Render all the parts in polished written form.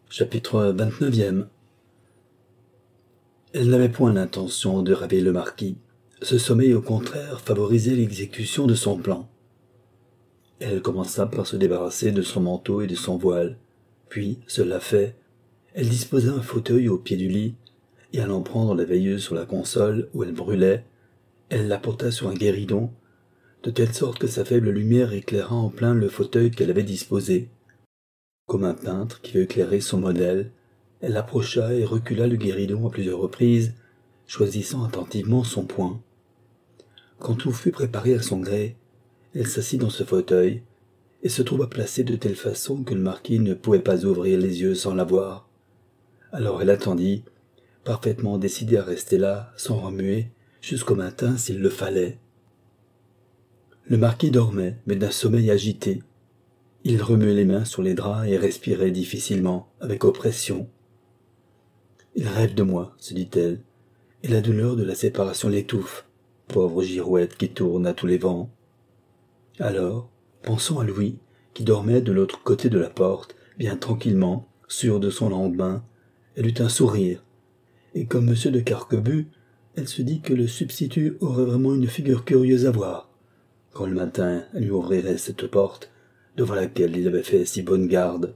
Chapitre 29e. Elle n'avait point l'intention de rêver le marquis. Ce sommeil, au contraire, favorisait l'exécution de son plan. Elle commença par se débarrasser de son manteau et de son voile. Puis, cela fait, elle disposa un fauteuil au pied du lit, et allant prendre la veilleuse sur la console où elle brûlait, elle la porta sur un guéridon, de telle sorte que sa faible lumière éclaira en plein le fauteuil qu'elle avait disposé. Comme un peintre qui veut éclairer son modèle, elle approcha et recula le guéridon à plusieurs reprises, choisissant attentivement son point. Quand tout fut préparé à son gré, elle s'assit dans ce fauteuil et se trouva placée de telle façon que le marquis ne pouvait pas ouvrir les yeux sans la voir. Alors elle attendit, parfaitement décidée à rester là, sans remuer, jusqu'au matin s'il le fallait. Le marquis dormait, mais d'un sommeil agité. Il remuait les mains sur les draps et respirait difficilement, avec oppression. « Il rêve de moi, se dit-elle, et la douleur de la séparation l'étouffe, pauvre girouette qui tourne à tous les vents. » Alors, pensant à Louis, qui dormait de l'autre côté de la porte, bien tranquillement, sûr de son lendemain, elle eut un sourire, et comme M. de Carquebus, elle se dit que le substitut aurait vraiment une figure curieuse à voir, quand le matin elle lui ouvrirait cette porte, devant laquelle il avait fait si bonne garde.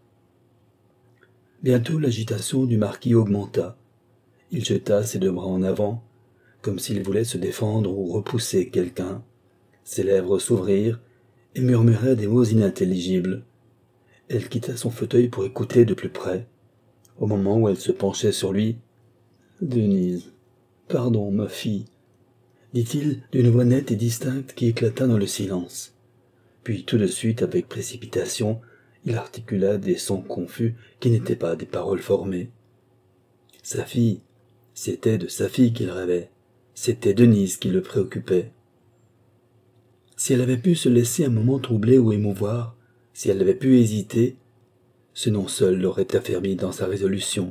Bientôt l'agitation du marquis augmenta. Il jeta ses deux bras en avant, comme s'il voulait se défendre ou repousser quelqu'un. Ses lèvres s'ouvrirent et murmuraient des mots inintelligibles. Elle quitta son fauteuil pour écouter de plus près. Au moment où elle se penchait sur lui, « Denise, pardon, ma fille, » dit-il d'une voix nette et distincte qui éclata dans le silence. Puis tout de suite, avec précipitation, il articula des sons confus qui n'étaient pas des paroles formées. Sa fille, c'était de sa fille qu'il rêvait, c'était Denise qui le préoccupait. Si elle avait pu se laisser un moment troubler ou émouvoir, si elle avait pu hésiter, ce nom seul l'aurait affermi dans sa résolution.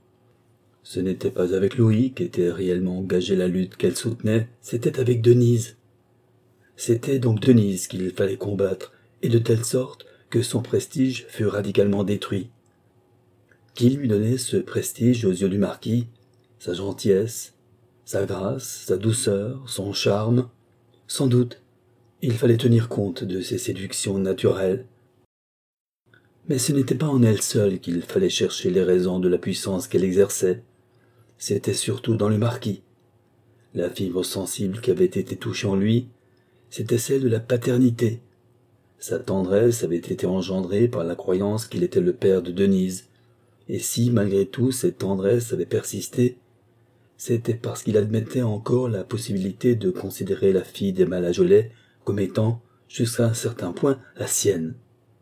Ce n'était pas avec Louis qu'était réellement engagée la lutte qu'elle soutenait, c'était avec Denise. C'était donc Denise qu'il fallait combattre, et de telle sorte que son prestige fut radicalement détruit. Qui lui donnait ce prestige aux yeux du marquis? Sa gentillesse, sa grâce, sa douceur, son charme? Sans doute, il fallait tenir compte de ses séductions naturelles. Mais ce n'était pas en elle seule qu'il fallait chercher les raisons de la puissance qu'elle exerçait. C'était surtout dans le marquis. La fibre sensible qui avait été touchée en lui, c'était celle de la paternité. Sa tendresse avait été engendrée par la croyance qu'il était le père de Denise, et si, malgré tout, cette tendresse avait persisté, c'était parce qu'il admettait encore la possibilité de considérer la fille des Malajolais comme étant, jusqu'à un certain point, la sienne.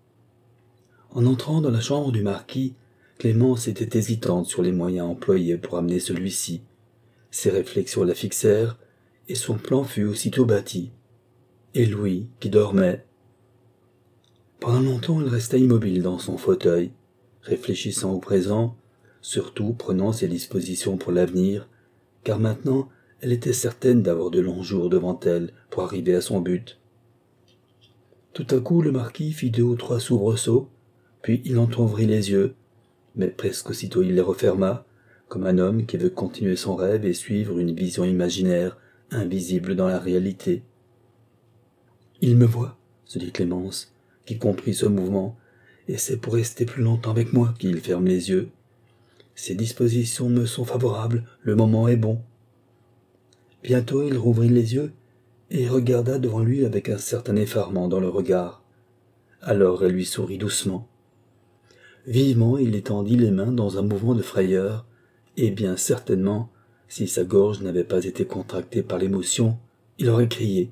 En entrant dans la chambre du marquis, Clémence était hésitante sur les moyens employés pour amener celui-ci. Ses réflexions la fixèrent, et son plan fut aussitôt bâti. Et Louis, qui dormait. Pendant longtemps, elle resta immobile dans son fauteuil, réfléchissant au présent, surtout prenant ses dispositions pour l'avenir, car maintenant elle était certaine d'avoir de longs jours devant elle pour arriver à son but. Tout à coup, le marquis fit 2 ou 3 soubresauts, puis il entr'ouvrit les yeux, mais presque aussitôt il les referma, comme un homme qui veut continuer son rêve et suivre une vision imaginaire, invisible dans la réalité. « Il me voit, » se dit Clémence, qui comprit ce mouvement, et c'est pour rester plus longtemps avec moi qu'il ferme les yeux. Ses dispositions me sont favorables, le moment est bon. Bientôt il rouvrit les yeux, et regarda devant lui avec un certain effarement dans le regard. Alors elle lui sourit doucement. Vivement il étendit les mains dans un mouvement de frayeur, et bien certainement, si sa gorge n'avait pas été contractée par l'émotion, il aurait crié.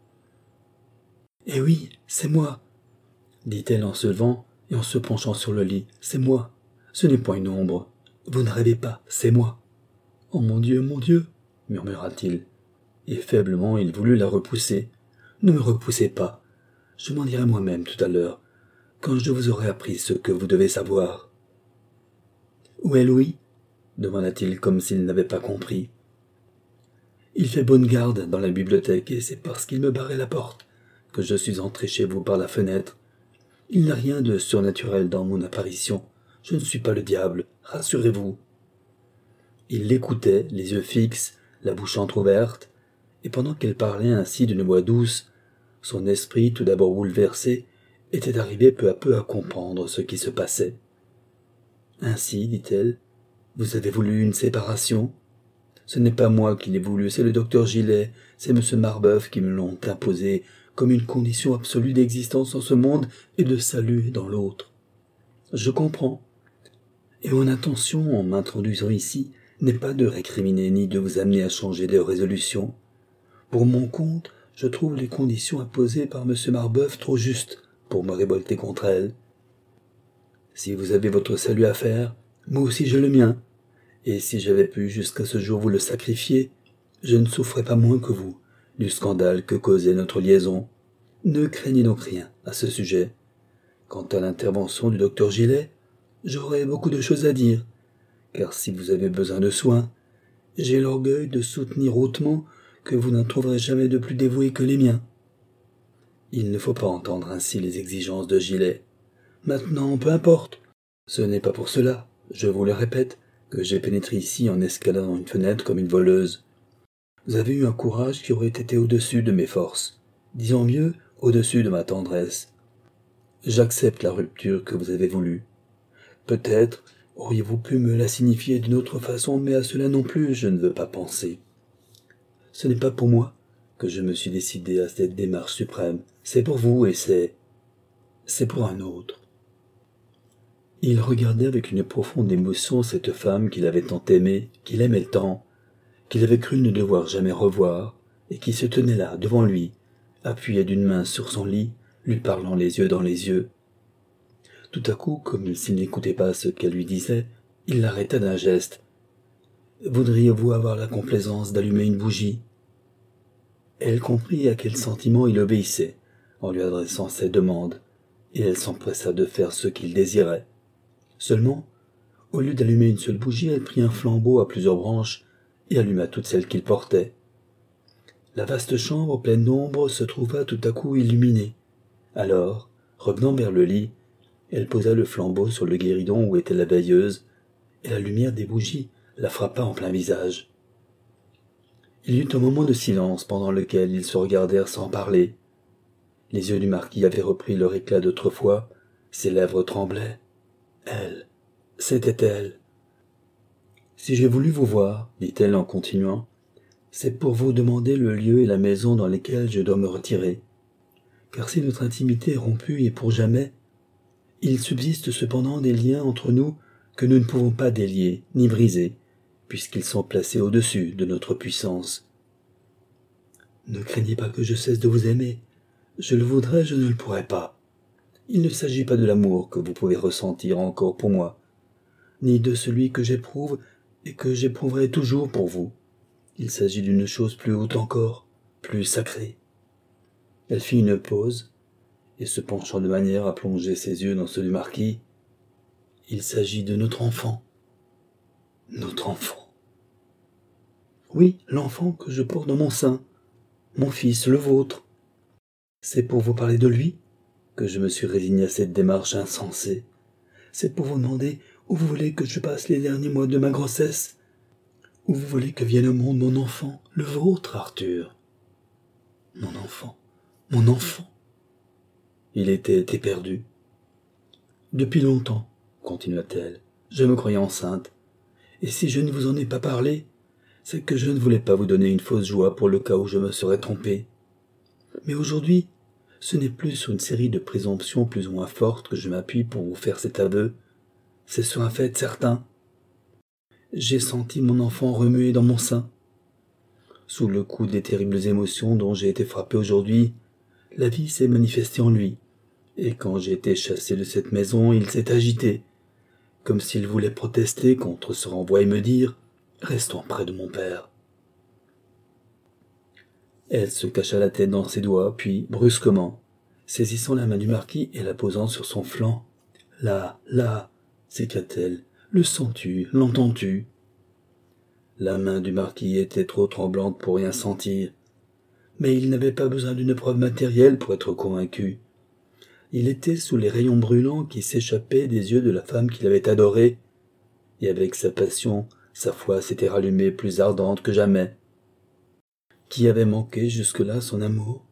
« Eh oui, c'est moi !» dit-elle en se levant et en se penchant sur le lit. « C'est moi. Ce n'est point une ombre. Vous ne rêvez pas, c'est moi. »« Oh mon Dieu, murmura-t-il, et faiblement il voulut la repousser. « Ne me repoussez pas. Je m'en dirai moi-même tout à l'heure, quand je vous aurai appris ce que vous devez savoir. »« Où est Louis ?» demanda-t-il comme s'il n'avait pas compris. « Il fait bonne garde dans la bibliothèque, et c'est parce qu'il me barrait la porte que je suis entré chez vous par la fenêtre. Il n'y a rien de surnaturel dans mon apparition. Je ne suis pas le diable, rassurez-vous. » Il l'écoutait, les yeux fixes, la bouche entr'ouverte, et pendant qu'elle parlait ainsi d'une voix douce, son esprit, tout d'abord bouleversé, était arrivé peu à peu à comprendre ce qui se passait. « Ainsi, dit-elle, vous avez voulu une séparation ? Ce n'est pas moi qui l'ai voulu, c'est le docteur Gillet, c'est M. Marbeuf qui me l'ont imposé comme une condition absolue d'existence en ce monde et de salut dans l'autre. Je comprends. Et mon intention, en m'introduisant ici, n'est pas de récriminer ni de vous amener à changer de résolution. Pour mon compte, je trouve les conditions imposées par M. Marbeuf trop justes pour me révolter contre elles. Si vous avez votre salut à faire, moi aussi j'ai le mien, et si j'avais pu jusqu'à ce jour vous le sacrifier, je ne souffrais pas moins que vous du scandale que causait notre liaison. Ne craignez donc rien à ce sujet. Quant à l'intervention du docteur Gillet, j'aurai beaucoup de choses à dire, car si vous avez besoin de soins, j'ai l'orgueil de soutenir hautement que vous n'en trouverez jamais de plus dévoués que les miens. Il ne faut pas entendre ainsi les exigences de Gillet. Maintenant, peu importe. Ce n'est pas pour cela, je vous le répète, que j'ai pénétré ici en escaladant une fenêtre comme une voleuse. Vous avez eu un courage qui aurait été au-dessus de mes forces, disons mieux, au-dessus de ma tendresse. J'accepte la rupture que vous avez voulue. Peut-être auriez-vous pu me la signifier d'une autre façon, mais à cela non plus je ne veux pas penser. Ce n'est pas pour moi que je me suis décidé à cette démarche suprême, c'est pour vous et c'est pour un autre. Il regardait avec une profonde émotion cette femme qu'il avait tant aimée, qu'il aimait tant, qu'il avait cru ne devoir jamais revoir, et qui se tenait là, devant lui, appuyée d'une main sur son lit, lui parlant les yeux dans les yeux. Tout à coup, comme s'il n'écoutait pas ce qu'elle lui disait, il l'arrêta d'un geste. « Voudriez-vous avoir la complaisance d'allumer une bougie ?» Elle comprit à quel sentiment il obéissait, en lui adressant ses demandes, et elle s'empressa de faire ce qu'il désirait. Seulement, au lieu d'allumer une seule bougie, elle prit un flambeau à plusieurs branches et alluma toutes celles qu'il portait. La vaste chambre pleine d'ombre se trouva tout à coup illuminée. Alors, revenant vers le lit, elle posa le flambeau sur le guéridon où était la veilleuse, et la lumière des bougies la frappa en plein visage. Il y eut un moment de silence pendant lequel ils se regardèrent sans parler. Les yeux du marquis avaient repris leur éclat d'autrefois, ses lèvres tremblaient. Elle, c'était elle. « Si j'ai voulu vous voir, dit-elle en continuant, c'est pour vous demander le lieu et la maison dans lesquels je dois me retirer. Car si notre intimité est rompue et pour jamais, il subsiste cependant des liens entre nous que nous ne pouvons pas délier ni briser, puisqu'ils sont placés au-dessus de notre puissance. Ne craignez pas que je cesse de vous aimer. Je le voudrais, je ne le pourrais pas. Il ne s'agit pas de l'amour que vous pouvez ressentir encore pour moi, ni de celui que j'éprouve et que j'éprouverai toujours pour vous. Il s'agit d'une chose plus haute encore, plus sacrée. » Elle fit une pause, et se penchant de manière à plonger ses yeux dans ceux du marquis, « Il s'agit de notre enfant. Notre enfant. Oui, l'enfant que je porte dans mon sein, mon fils, le vôtre. C'est pour vous parler de lui que je me suis résigné à cette démarche insensée. C'est pour vous demander où vous voulez que je passe les derniers mois de ma grossesse, où vous voulez que vienne au monde mon enfant, le vôtre, Arthur. Mon enfant, mon enfant. » Il était éperdu. « Depuis longtemps, continua-t-elle, je me croyais enceinte, et si je ne vous en ai pas parlé, c'est que je ne voulais pas vous donner une fausse joie pour le cas où je me serais trompé. Mais aujourd'hui, ce n'est plus sur une série de présomptions plus ou moins fortes que je m'appuie pour vous faire cet aveu, c'est sur un fait certain. J'ai senti mon enfant remuer dans mon sein. Sous le coup des terribles émotions dont j'ai été frappé aujourd'hui, la vie s'est manifestée en lui, et quand j'ai été chassé de cette maison, il s'est agité, comme s'il voulait protester contre ce renvoi et me dire « Restons près de mon père ». Elle se cacha la tête dans ses doigts, puis, brusquement, saisissant la main du marquis et la posant sur son flanc. « Là, là !» s'écria-t-elle. « Le sens-tu, l'entends-tu » La main du marquis était trop tremblante pour rien sentir, mais il n'avait pas besoin d'une preuve matérielle pour être convaincu. Il était sous les rayons brûlants qui s'échappaient des yeux de la femme qu'il avait adorée, et avec sa passion, sa foi s'était rallumée plus ardente que jamais. Qui avait manqué jusque-là son amour?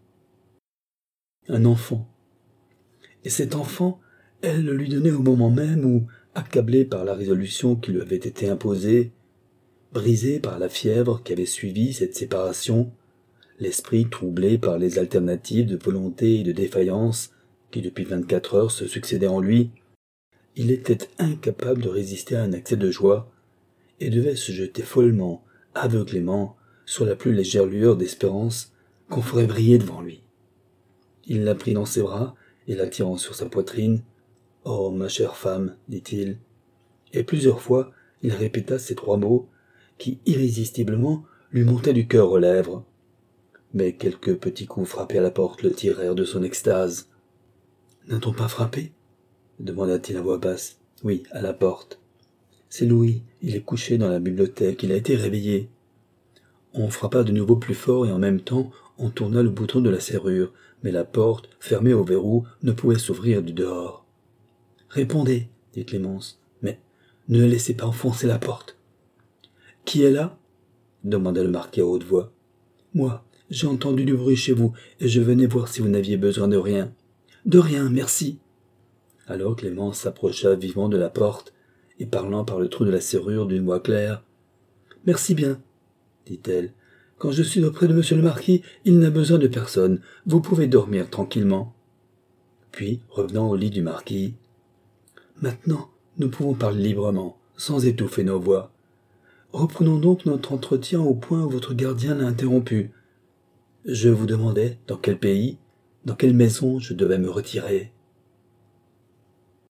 Un enfant. Et cet enfant, elle le lui donnait au moment même où, accablé par la résolution qui lui avait été imposée, brisé par la fièvre qui avait suivi cette séparation, l'esprit troublé par les alternatives de volonté et de défaillance qui depuis 24 heures se succédaient en lui, il était incapable de résister à un accès de joie et devait se jeter follement, aveuglément, sur la plus légère lueur d'espérance qu'on ferait briller devant lui. Il la prit dans ses bras et l'attirant sur sa poitrine. « Oh, ma chère femme, dit-il. » Et plusieurs fois, il répéta ces 3 mots qui, irrésistiblement, lui montaient du cœur aux lèvres. Mais quelques petits coups frappés à la porte le tirèrent de son extase. « N'a-t-on pas frappé ?» demanda-t-il à voix basse. « Oui, à la porte. »« C'est Louis, il est couché dans la bibliothèque, il a été réveillé. » On frappa de nouveau plus fort et en même temps on tourna le bouton de la serrure, mais la porte, fermée au verrou, ne pouvait s'ouvrir du dehors. « Répondez, dit Clémence, mais ne laissez pas enfoncer la porte. »« Qui est là ?» demanda le marquis à haute voix. « Moi, j'ai entendu du bruit chez vous, et je venais voir si vous n'aviez besoin de rien. »« De rien, merci. » Alors Clémence s'approcha vivement de la porte, et parlant par le trou de la serrure d'une voix claire. « Merci bien, dit-elle. Quand je suis auprès de monsieur le marquis, il n'a besoin de personne. Vous pouvez dormir tranquillement. » Puis, revenant au lit du marquis. « Maintenant, nous pouvons parler librement, sans étouffer nos voix. Reprenons donc notre entretien au point où votre gardien l'a interrompu. Je vous demandais dans quel pays, dans quelle maison je devais me retirer. »